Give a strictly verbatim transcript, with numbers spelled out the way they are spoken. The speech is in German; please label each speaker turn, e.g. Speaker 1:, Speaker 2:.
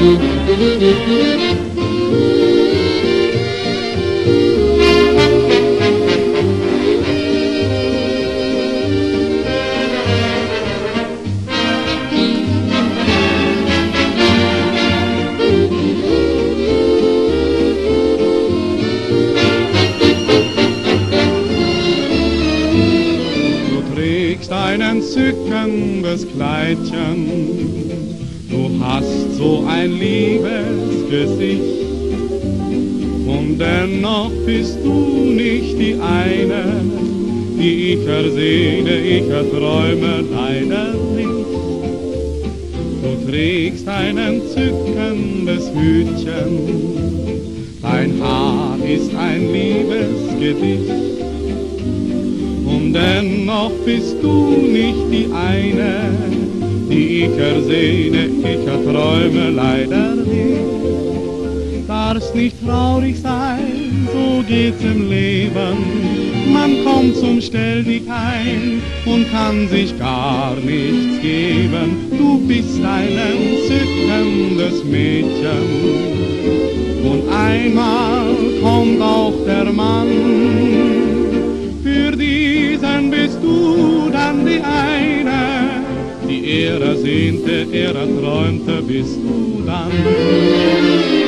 Speaker 1: Ein entzückendes Kleidchen, du hast so ein liebes Gesicht, und dennoch bist du nicht die eine, die ich ersehne, ich erträume leider nicht. Du trägst ein entzückendes Hütchen, dein Haar ist ein liebes Gedicht, und dennoch bist du nicht die eine, die ich ersehne, ich erträume leider nicht. Darfst nicht traurig sein, so geht's im Leben. Man kommt zum Stelldichein und kann sich gar nichts geben. Du bist ein entzückendes Mädchen, und einmal kommt auch der Mann. Für diesen bist du dann die eine, die er ersehnte, er erträumte, bist du dann.